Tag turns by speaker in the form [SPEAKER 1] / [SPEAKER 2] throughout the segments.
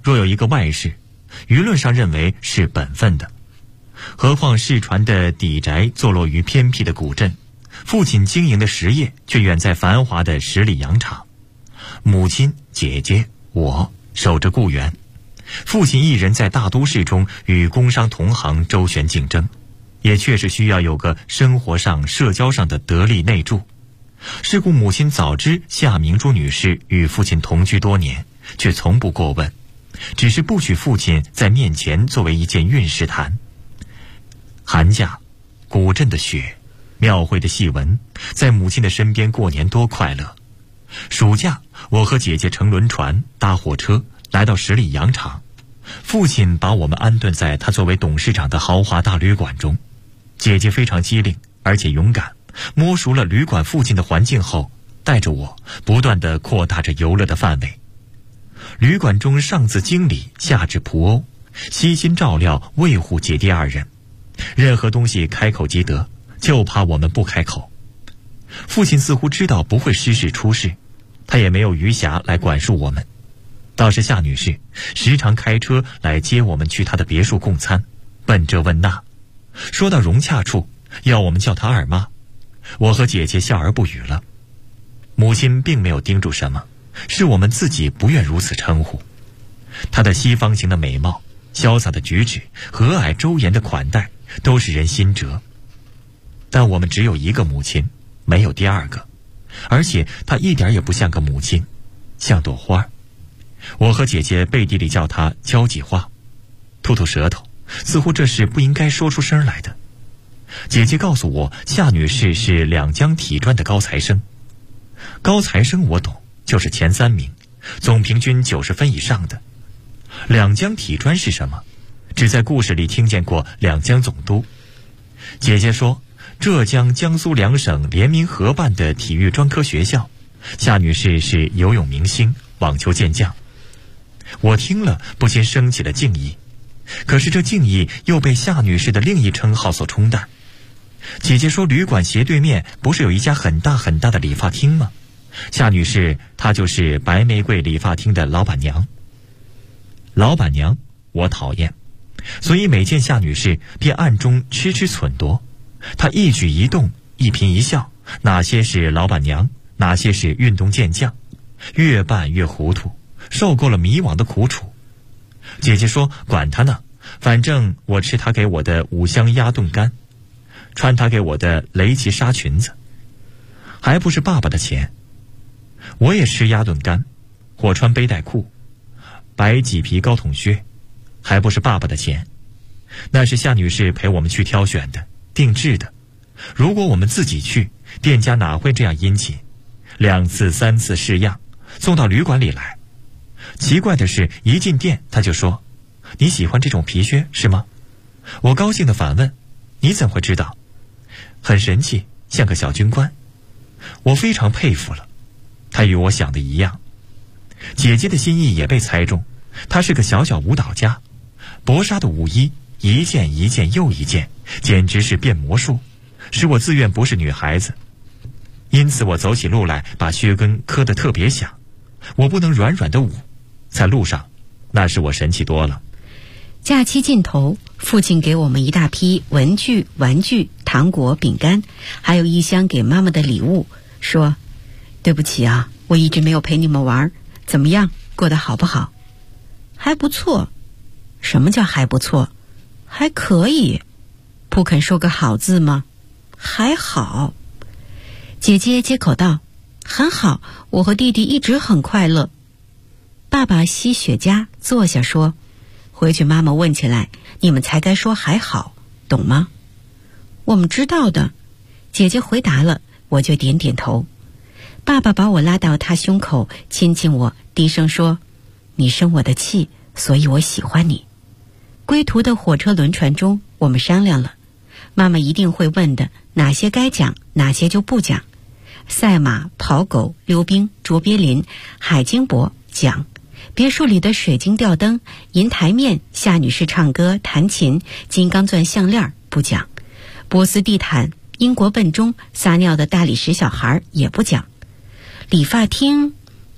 [SPEAKER 1] 若有一个外事，舆论上认为是本分的。何况世传的邸宅坐落于偏僻的古镇，父亲经营的实业却远在繁华的十里洋场。母亲、姐姐、我守着故园，父亲一人在大都市中与工商同行周旋竞争，也确实需要有个生活上、社交上的得力内助。是故母亲早知夏明珠女士与父亲同居多年，却从不过问，只是不许父亲在面前作为一件运势谈。寒假，古镇的雪，庙会的戏文，在母亲的身边过年多快乐。暑假，我和姐姐乘轮船、搭火车来到十里洋场，父亲把我们安顿在他作为董事长的豪华大旅馆中。姐姐非常机灵而且勇敢，摸熟了旅馆附近的环境后，带着我不断地扩大着游乐的范围。旅馆中上至经理，下至仆欧，悉心照料维护姐弟二人，任何东西开口即得，就怕我们不开口。父亲似乎知道不会失事出事，他也没有余暇来管束我们。倒是夏女士时常开车来接我们去她的别墅共餐，问这问那，说到融洽处，要我们叫她二妈。我和姐姐笑而不语了。母亲并没有叮嘱什么，是我们自己不愿如此称呼。她的西方型的美貌、潇洒的举止、和蔼周延的款待，都使人心折。但我们只有一个母亲，没有第二个，而且她一点也不像个母亲，像朵花。我和姐姐背地里叫她交际花，吐吐舌头，似乎这是不应该说出声来的。姐姐告诉我，夏女士是两江体专的高材生。高材生我懂，就是前3名，总平均90分以上的。两江体专是什么？只在故事里听见过两江总督。姐姐说，浙江、江苏2省联名合办的体育专科学校，夏女士是游泳明星、网球健将。我听了不禁升起了敬意，可是这敬意又被夏女士的另一称号所冲淡。姐姐说，旅馆斜对面不是有一家很大很大的理发厅吗？夏女士她就是白玫瑰理发厅的老板娘。老板娘我讨厌，所以每见夏女士便暗中痴痴忖度。她一举一动，一颦一笑，哪些是老板娘，哪些是运动健将，越办越糊涂，受够了迷惘的苦楚。姐姐说，管他呢，反正我吃她给我的5香鸭炖肝，穿她给我的雷奇纱裙子，还不是爸爸的钱。我也吃鸭炖肝，我穿背带裤，白麂皮高筒靴，还不是爸爸的钱。那是夏女士陪我们去挑选的，定制的。如果我们自己去，店家哪会这样殷勤？2次3次试样，送到旅馆里来。奇怪的是，一进店他就说，你喜欢这种皮靴是吗？我高兴地反问，你怎会知道？很神气，像个小军官。我非常佩服了，他与我想的一样。姐姐的心意也被猜中，她是个小小舞蹈家，薄纱的舞衣一件一件又一件，简直是变魔术，使我自愿不是女孩子。因此我走起路来把靴跟磕得特别响，我不能软软的舞，在路上那是我神气多了。
[SPEAKER 2] 假期尽头，父亲给我们一大批文具、玩具、糖果、饼干，还有一箱给妈妈的礼物，说，对不起啊，我一直没有陪你们玩，怎么样，过得好不好？还不错。什么叫还不错？还可以。不肯说个好字吗？还好。姐姐接口道，很好，我和弟弟一直很快乐。爸爸吸雪茄坐下说，回去妈妈问起来，你们才该说还好，懂吗？我们知道的。姐姐回答了，我就点点头。爸爸把我拉到他胸口，亲亲我，低声说，你生我的气，所以我喜欢你。归途的火车轮船中，我们商量了，妈妈一定会问的，哪些该讲，哪些就不讲。赛马、跑狗、溜冰、捉鳖林、海金箔讲，别墅里的水晶吊灯、银台面、夏女士唱歌、弹琴、金刚钻项链不讲，波斯地毯、英国笨钟、撒尿的大理石小孩也不讲。理发厅，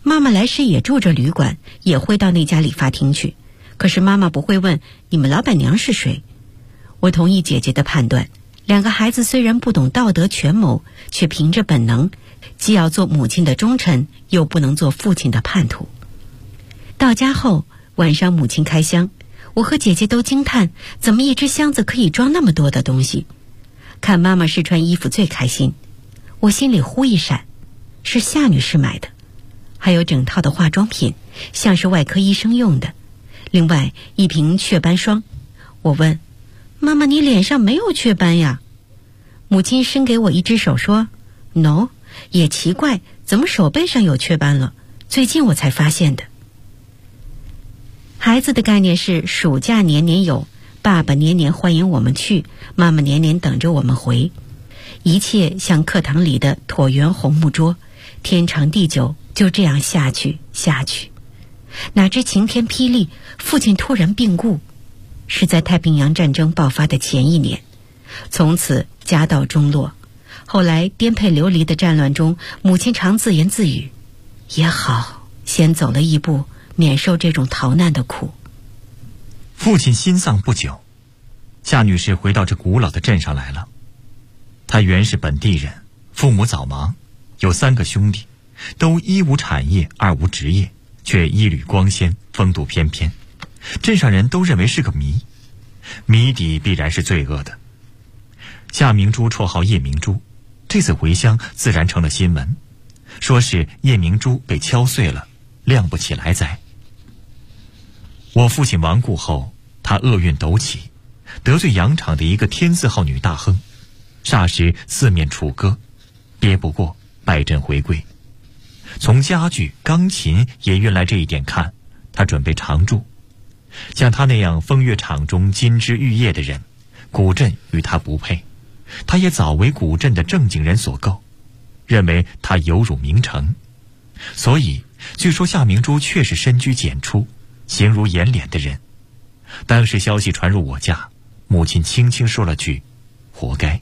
[SPEAKER 2] 妈妈来时也住着旅馆，也会到那家理发厅去。可是妈妈不会问你们老板娘是谁。我同意姐姐的判断，两个孩子虽然不懂道德权谋，却凭着本能，既要做母亲的忠臣，又不能做父亲的叛徒。到家后，晚上母亲开箱，我和姐姐都惊叹，怎么一只箱子可以装那么多的东西。看妈妈试穿衣服最开心，我心里忽一闪，是夏女士买的，还有整套的化妆品，像是外科医生用的，另外一瓶雀斑霜。我问妈妈，你脸上没有雀斑呀？母亲伸给我一只手说 No， 也奇怪，怎么手背上有雀斑了，最近我才发现的。孩子的概念是暑假年年有，爸爸年年欢迎我们去，妈妈年年等着我们回，一切像课堂里的椭圆红木桌，天长地久，就这样下去。哪知晴天霹雳，父亲突然病故，是在太平洋战争爆发的前一年，从此家道中落。后来颠沛流离的战乱中，母亲常自言自语，也好，先走了一步，免受这种逃难的苦。
[SPEAKER 1] 父亲心丧不久，夏女士回到这古老的镇上来了。她原是本地人，父母早亡，有3个兄弟，都一无产业，二无职业，却一缕光鲜，风度翩翩。镇上人都认为是个谜，谜底必然是罪恶的。夏明珠绰号叶明珠，这次回乡自然成了新闻，说是叶明珠被敲碎了，亮不起来哉。我父亲亡故后，他厄运陡起，得罪洋场的一个天字号女大亨，霎时四面楚歌，憋不过，败阵回归。从家具、钢琴也运来这一点看，他准备常住。像他那样风月场中金枝玉叶的人，古镇与他不配，他也早为古镇的正经人所购，认为他有辱名城。所以据说夏明珠确是深居简出，形如颜脸的人。当时消息传入我家，母亲轻轻说了句活该。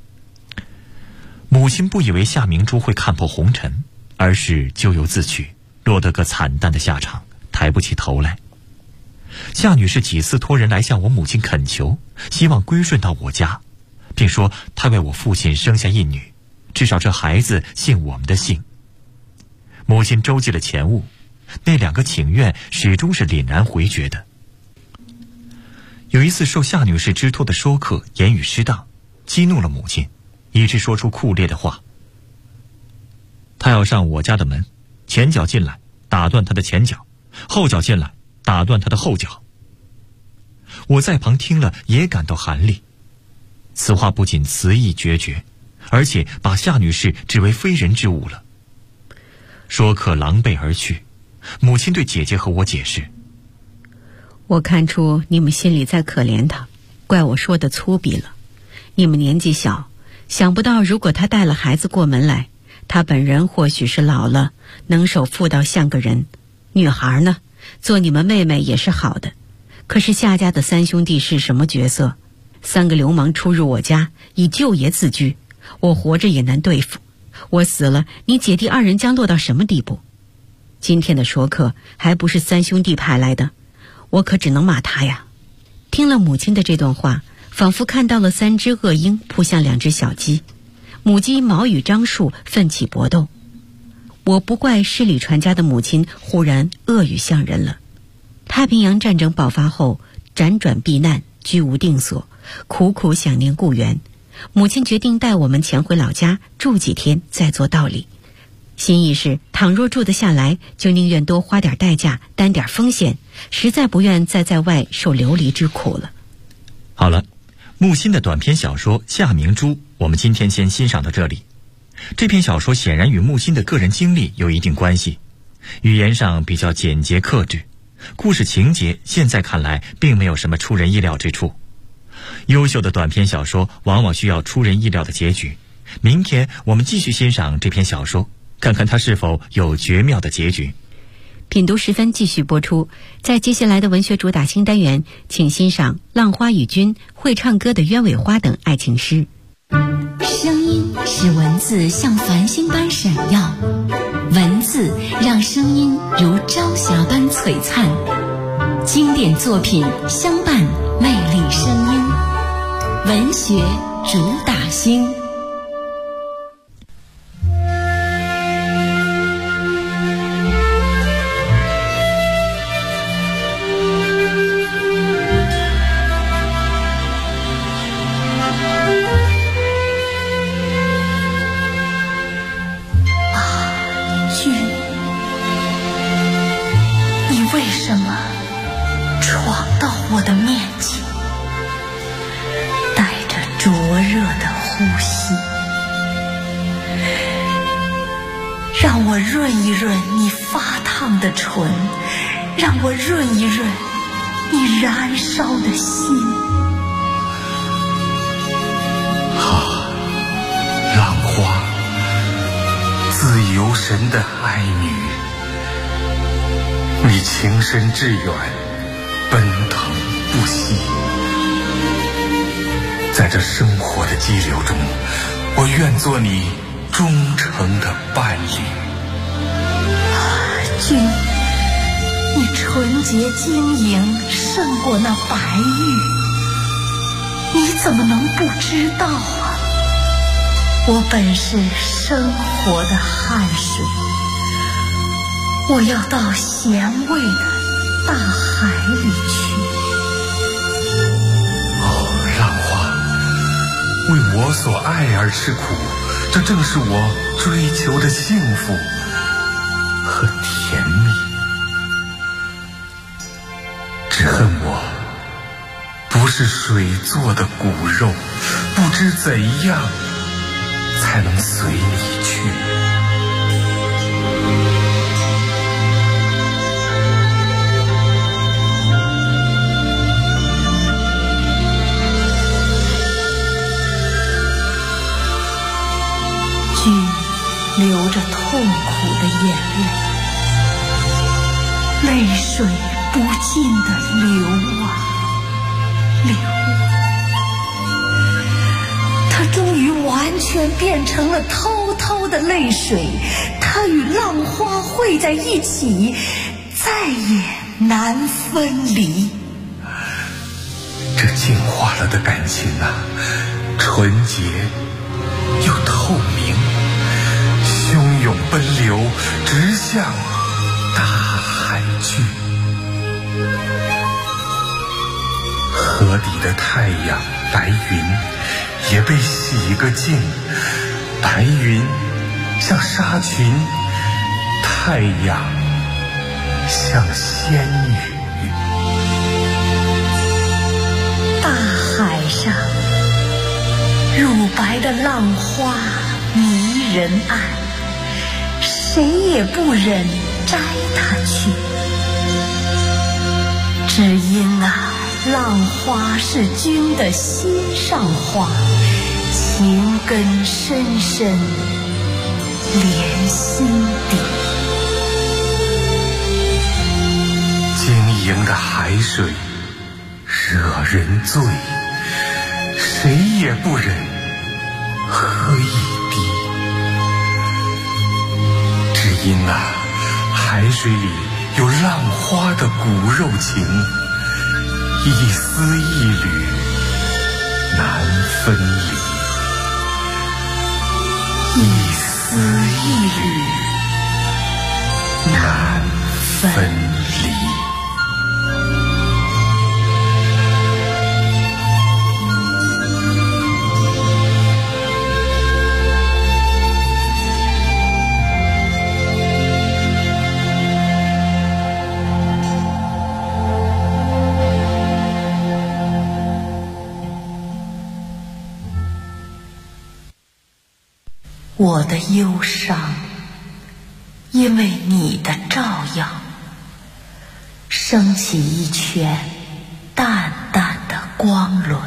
[SPEAKER 1] 母亲不以为夏明珠会看破红尘，而是咎由自取，落得个惨淡的下场，抬不起头来。夏女士几次托人来向我母亲恳求，希望归顺到我家，并说她为我父亲生下一女，至少这孩子姓我们的姓。母亲周济了前务，那2个请愿始终是凛然回绝的。有一次受夏女士之托的说客言语失当，激怒了母亲，以致说出酷烈的话。她要上我家的门，前脚进来打断她的前脚，后脚进来打断她的后脚。我在旁听了也感到寒栗，此话不仅词意决绝，而且把夏女士指为非人之物了。说客狼狈而去，母亲对姐姐和我解释，
[SPEAKER 2] 我看出你们心里在可怜他，怪我说的粗鄙了。你们年纪小，想不到如果他带了孩子过门来，他本人或许是老了，能守妇道像个人。女孩呢，做你们妹妹也是好的。可是夏家的3兄弟是什么角色？3个流氓出入我家，以舅爷自居，我活着也难对付，我死了，你姐弟2人将落到什么地步？今天的说客还不是3兄弟派来的，我可只能骂他呀。听了母亲的这段话，仿佛看到了3只恶鹰扑向2只小鸡，母鸡毛羽张树，奋起搏斗。我不怪诗礼传家的母亲忽然恶语相人了。太平洋战争爆发后，辗转避难，居无定所，苦苦想念故园。母亲决定带我们前回老家住几天，再做道理。心意是，倘若住得下来，就宁愿多花点代价，担点风险，实在不愿再在外受流离之苦了。
[SPEAKER 1] 好了，木心的短篇小说《夏明珠》，我们今天先欣赏到这里。这篇小说显然与木心的个人经历有一定关系，语言上比较简洁克制，故事情节现在看来并没有什么出人意料之处。优秀的短篇小说往往需要出人意料的结局。明天我们继续欣赏这篇小说，看看它是否有绝妙的结局。
[SPEAKER 2] 品读时分继续播出，在接下来的文学主打新单元，请欣赏浪花与君会唱歌的鸢尾花等爱情诗。
[SPEAKER 3] 声音使文字像繁星般闪耀，文字让声音如朝霞般璀璨。经典作品相伴，魅力声音，文学主打星。
[SPEAKER 4] 为什么闯到我的面前，带着灼热的呼吸，让我润一润你发烫的唇，让我润一润你燃烧的心。
[SPEAKER 5] 浪花，自由神的爱女，你情深志远，奔腾不息。在这生活的激流中，我愿做你忠诚的伴侣。
[SPEAKER 4] 君，你纯洁晶莹，胜过那白玉，你怎么能不知道啊？我本是生活的汗水，我要到咸味的大海里去。
[SPEAKER 5] 浪花，为我所爱而吃苦，这正是我追求的幸福和甜蜜。只恨我不是水做的骨肉，不知怎样才能随你去。
[SPEAKER 4] 君流着痛苦的眼泪，泪水不尽的流啊流啊，它终于完全变成了滔滔的泪水，它与浪花汇在一起，再也难分离。
[SPEAKER 5] 这净化了的感情啊，纯洁又透明，汹涌奔流，直向大海去。河底的太阳白云也被洗个净，白云像纱裙，太阳像仙女。
[SPEAKER 4] 大海上乳白的浪花迷人爱，谁也不忍摘它去。只因啊，浪花是君的心上花，情根深深连心底。
[SPEAKER 5] 晶莹的海水惹人醉，谁也不忍喝一滴。只因啊，海水里有浪花的骨肉情，一丝一缕难分离，一丝一缕难分离。
[SPEAKER 4] 我的忧伤，因为你的照耀，升起一圈淡淡的光轮。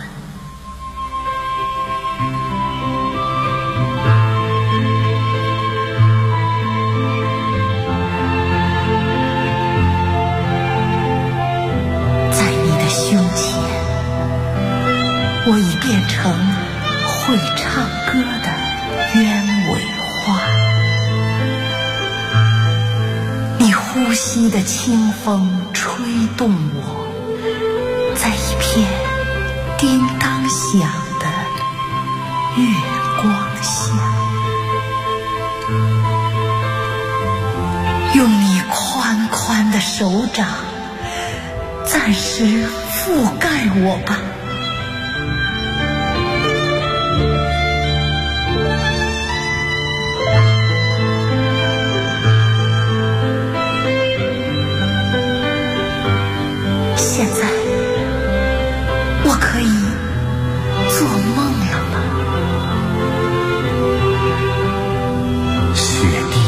[SPEAKER 4] 在你的胸前，我已变成会唱鸢尾花。你呼吸的清风吹动我，在一片叮当响的月光下，用你宽宽的手掌暂时覆盖我吧。现在我可以做梦了吗？
[SPEAKER 5] 雪地、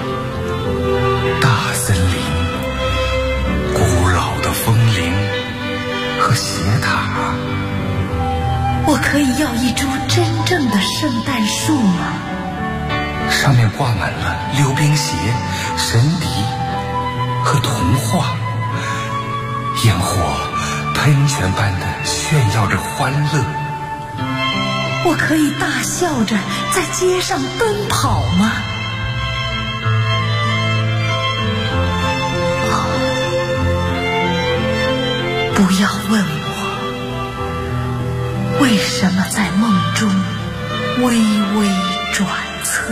[SPEAKER 5] 大森林、古老的风铃和斜塔。
[SPEAKER 4] 我可以要一株真正的圣诞树吗？
[SPEAKER 5] 上面挂满了溜冰鞋、神笛和童话。烟火喷泉般的炫耀着欢乐。
[SPEAKER 4] 我可以大笑着在街上奔跑吗？不要问我为什么在梦中微微转侧。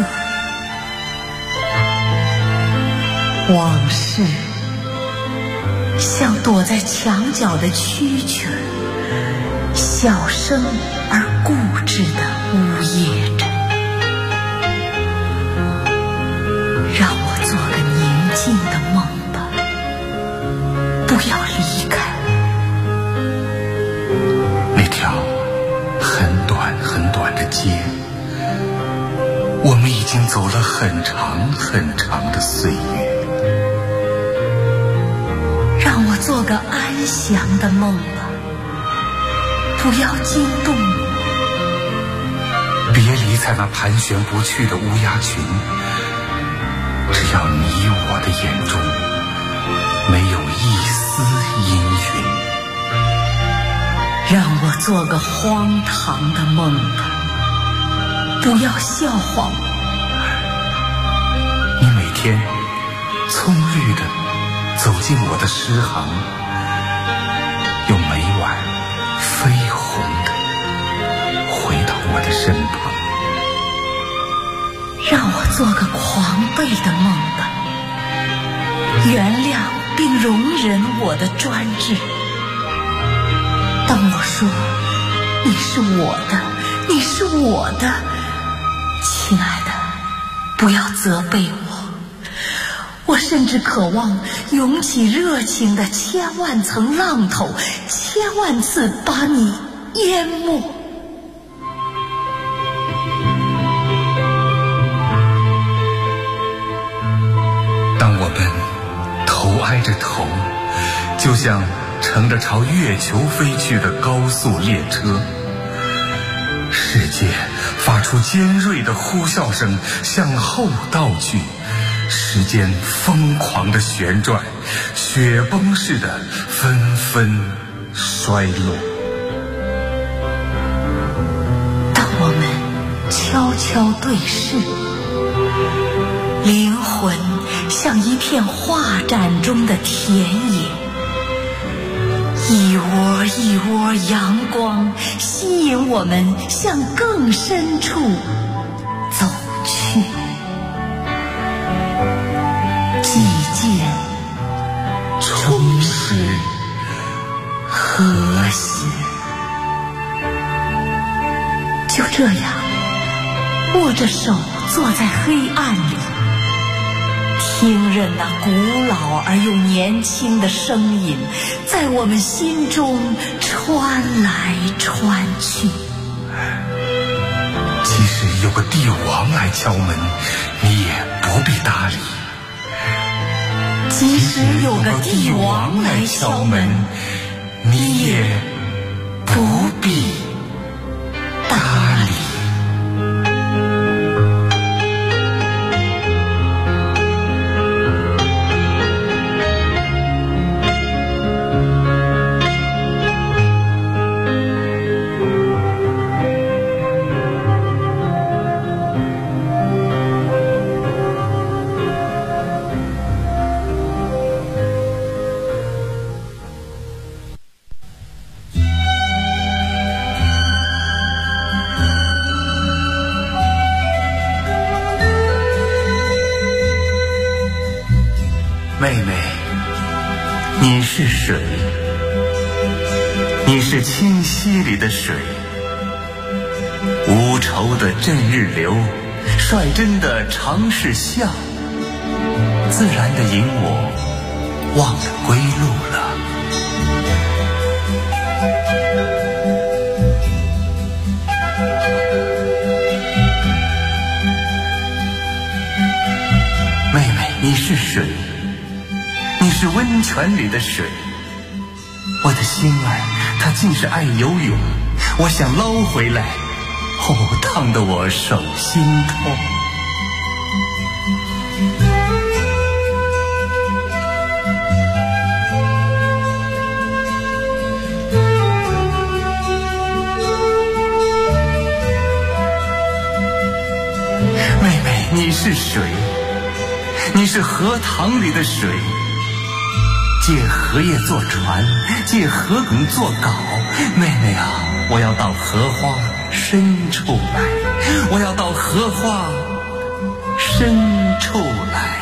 [SPEAKER 4] 往事像躲在墙角的蛐蛐，小声而固执地呜咽着。让我做个宁静的梦吧，不要离开。
[SPEAKER 5] 那条很短很短的街，我们已经走了很长很长的岁月。
[SPEAKER 4] 让我做个安详的梦吧，不要惊动我。
[SPEAKER 5] 别理睬那盘旋不去的乌鸦群，只要你我的眼中没有一丝阴云。
[SPEAKER 4] 让我做个荒唐的梦吧，不要笑话我。
[SPEAKER 5] 你每天葱绿的走进我的诗行，又每晚绯红的回到我的身旁。
[SPEAKER 4] 让我做个狂悖的梦吧，原谅并容忍我的专制。当我说你是我的，你是我的，亲爱的，不要责备我。我甚至渴望涌起热情的千万层浪头，千万次把你淹没。
[SPEAKER 5] 当我们头挨着头，就像乘着朝月球飞去的高速列车，世界发出尖锐的呼啸声，向后倒去。时间疯狂的旋转，雪崩似的纷纷衰落。
[SPEAKER 4] 当我们悄悄对视，灵魂像一片画展中的田野，一窝一窝阳光吸引我们向更深处走去。寂静、充实、和谐，就这样握着手坐在黑暗里，听任那古老而又年轻的声音在我们心中穿来穿去。
[SPEAKER 5] 即使有个帝王来敲门，你也不必搭理。
[SPEAKER 4] 即使有个帝王来敲门，你也不必搭理。
[SPEAKER 5] 妹妹，你是水，你是清溪里的水，无愁的振日流，率真的长是笑，自然的引我忘了归路了。妹妹，你是水，你是温泉里的水，我的心儿它竟是爱游泳，我想捞回来，烫得我手心痛。妹妹，你是水，你是荷塘里的水，借荷叶做船，借荷梗做镐。妹妹啊，我要到荷花深处来，我要到荷花深处来。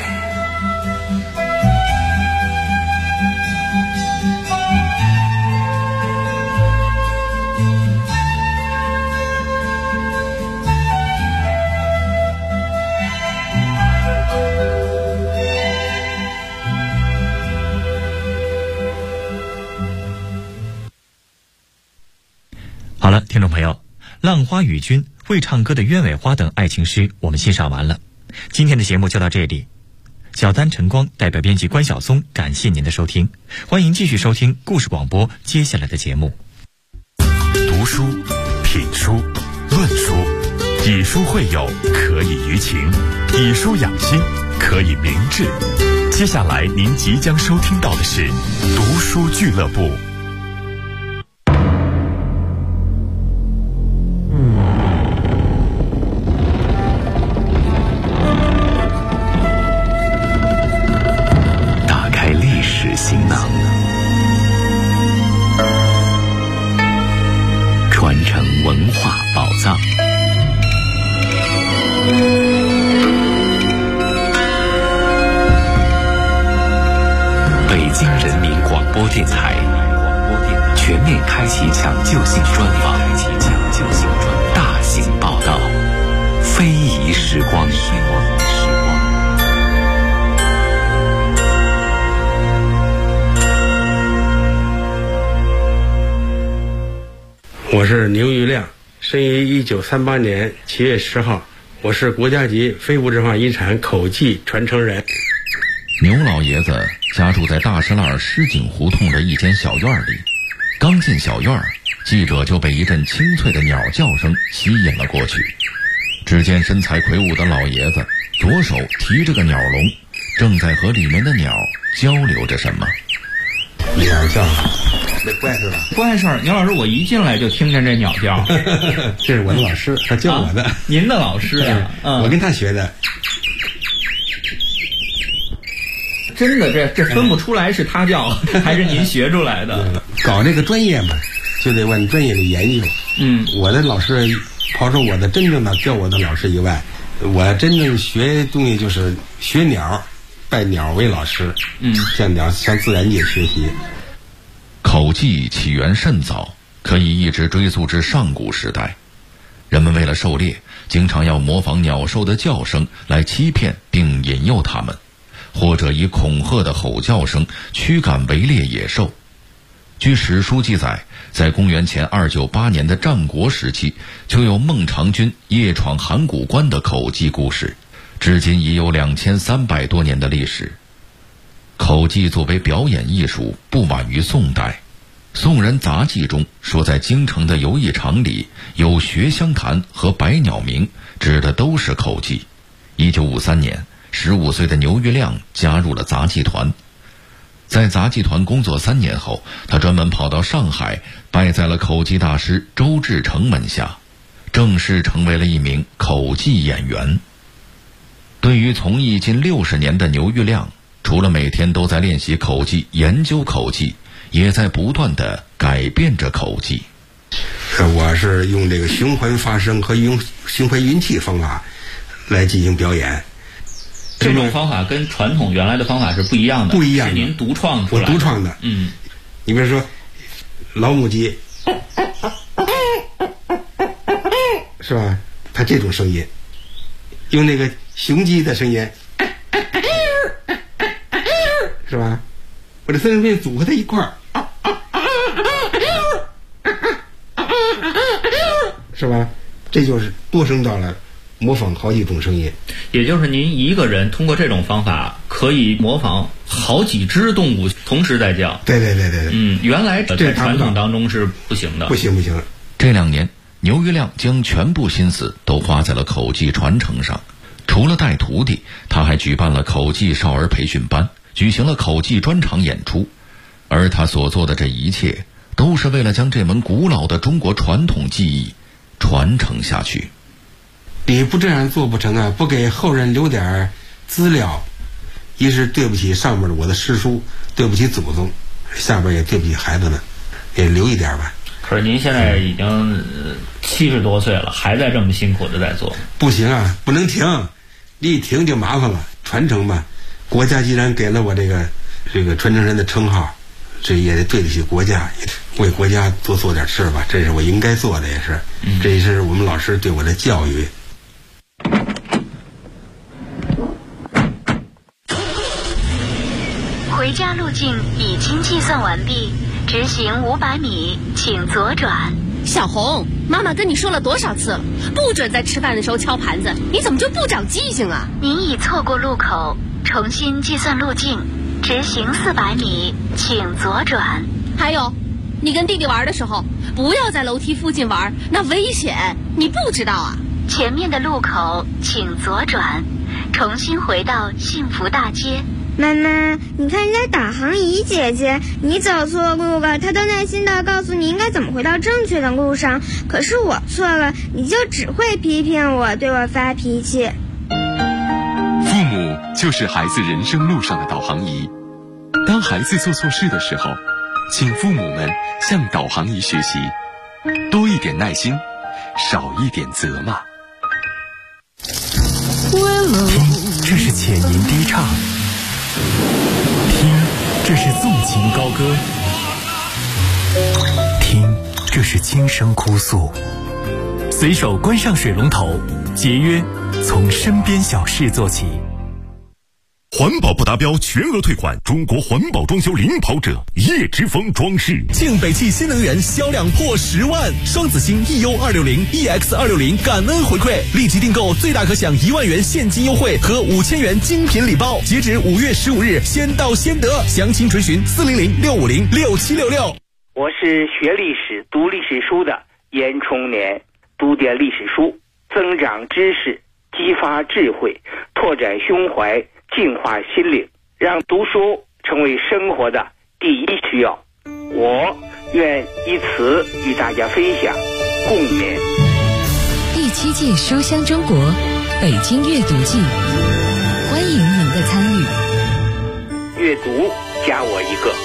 [SPEAKER 1] 好了，听众朋友，浪花与君、会唱歌的鸢尾花等爱情诗我们欣赏完了。今天的节目就到这里，小丹晨光代表编辑关晓松感谢您的收听，欢迎继续收听故事广播接下来的节目。
[SPEAKER 6] 读书、品书、论书，以书会友，可以娱情；以书养心，可以明志。接下来您即将收听到的是读书俱乐部。
[SPEAKER 7] 行囊，传承文化宝藏。北京人民广播电台全面开启抢救性专访，大型报道，非遗时光。
[SPEAKER 8] 我是牛玉亮，生于1938年7月10号，我是国家级非物质文化遗产口技传承人。
[SPEAKER 9] 牛老爷子家住在大石栏狮井胡同的一间小院里，刚进小院，记者就被一阵清脆的鸟叫声吸引了过去。只见身材魁梧的老爷子左手提着个鸟笼，正在和里面的鸟交流着什么。
[SPEAKER 8] 鸟叫那怪事了？
[SPEAKER 10] 怪事儿，牛老师，我一进来就听见这鸟叫。
[SPEAKER 8] 这是我的老师，他教我的。
[SPEAKER 10] 您的老师呀？
[SPEAKER 8] 我跟他学的。
[SPEAKER 10] 真的，这分不出来是他教还是您学出来的。
[SPEAKER 8] 搞这个专业嘛，就得往专业里研究。我的老师，刨出我的真正的教我的老师以外，我真正学东西就是学鸟，拜鸟为老师。向鸟向自然界学习。
[SPEAKER 9] 口技起源甚早，可以一直追溯至上古时代。人们为了狩猎，经常要模仿鸟兽的叫声来欺骗并引诱它们，或者以恐吓的吼叫声驱赶围猎野兽。据史书记载，在公元前298年的战国时期，就有孟尝君夜闯函谷关的口技故事，至今已有2300多年的历史。口技作为表演艺术，不晚于宋代。宋人杂记中说，在京城的游艺场里有学香坛和百鸟鸣，指的都是口技。1953年，15岁的牛玉亮加入了杂技团。在杂技团工作3年后，他专门跑到上海，拜在了口技大师周志成门下，正式成为了一名口技演员。对于从艺近60年的牛玉亮，除了每天都在练习口技、研究口技，也在不断地改变着口技。
[SPEAKER 8] 我是用这个循环发声和用循环运气方法来进行表演。
[SPEAKER 10] 这种方法跟传统原来的方法是不一样的，
[SPEAKER 8] 不一样的，
[SPEAKER 10] 是您独创出来的。
[SPEAKER 8] 我独创的。你比如说老母鸡，是吧？它这种声音，用那个雄鸡的声音，是吧？我这三声变组合在一块儿，是吧？这就是多声道了，模仿好几种声音。
[SPEAKER 10] 也就是您一个人通过这种方法可以模仿好几只动物同时在叫。
[SPEAKER 8] 对。
[SPEAKER 10] 原来在传统当中是不行的。
[SPEAKER 8] 不行。
[SPEAKER 9] 这2年，牛于亮将全部心思都花在了口技传承上。除了带徒弟，他还举办了口技少儿培训班，举行了口技专场演出。而他所做的这一切，都是为了将这门古老的中国传统技艺传承下去。
[SPEAKER 8] 你不这样做不成啊！不给后人留点资料，一是对不起上面的我的师叔，对不起祖宗，下边也对不起孩子们，也留一点吧。
[SPEAKER 10] 可是您现在已经70多岁了，还在这么辛苦的在做。
[SPEAKER 8] 不行啊，不能停，一停就麻烦了。传承吧，国家既然给了我这个传承人的称号，这也得对得起国家，为国家多做点事吧，这是我应该做的，也是，这也是我们老师对我的教育。
[SPEAKER 11] 回家路径已经计算完毕，直行500米，请左转。
[SPEAKER 12] 小红，妈妈跟你说了多少次了，不准在吃饭的时候敲盘子，你怎么就不长记性啊？
[SPEAKER 11] 您已错过路口，重新计算路径，直行400米，请左转。
[SPEAKER 12] 还有，你跟弟弟玩的时候，不要在楼梯附近玩，那危险，你不知道啊？
[SPEAKER 11] 前面的路口请左转，重新回到幸福大街。
[SPEAKER 13] 妈妈，你看人家导航仪姐姐，你走错路了，她都耐心地告诉你应该怎么回到正确的路上。可是我错了，你就只会批评我，对我发脾气。
[SPEAKER 14] 父母就是孩子人生路上的导航仪。当孩子做错事的时候，请父母们向导航仪学习，多一点耐心，少一点责骂。
[SPEAKER 15] 听，这是浅吟低唱。听，这是纵情高歌。听，这是轻声哭诉。随手关上水龙头，节约从身边小事做起。
[SPEAKER 16] 环保不达标全额退款，中国环保装修领跑者叶之峰装饰。
[SPEAKER 17] 庆北汽新能源销量破10万，双子星 EU260、EX260 感恩回馈，立即订购最大可享1万元现金优惠和5000元精品礼包，截止5月15日，先到先得。详情垂询400-650-6766。
[SPEAKER 18] 我是学历史、读历史书的严冲年，读点历史书，增长知识，激发智慧，拓展胸怀，净化心灵，让读书成为生活的第一需要。我愿以此与大家分享共勉。
[SPEAKER 3] 第7届书香中国北京阅读季，欢迎您的参与。
[SPEAKER 18] 阅读加我一个。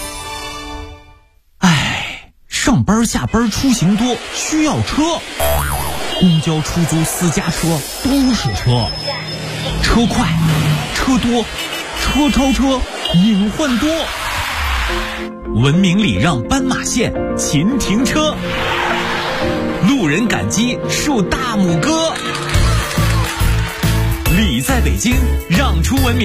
[SPEAKER 19] 上班下班出行多，需要车，公交、出租、私家车都是车，车快，车多，车超车，隐患多。文明礼让斑马线，勤停车，路人感激竖大拇哥。礼在北京，让出文明。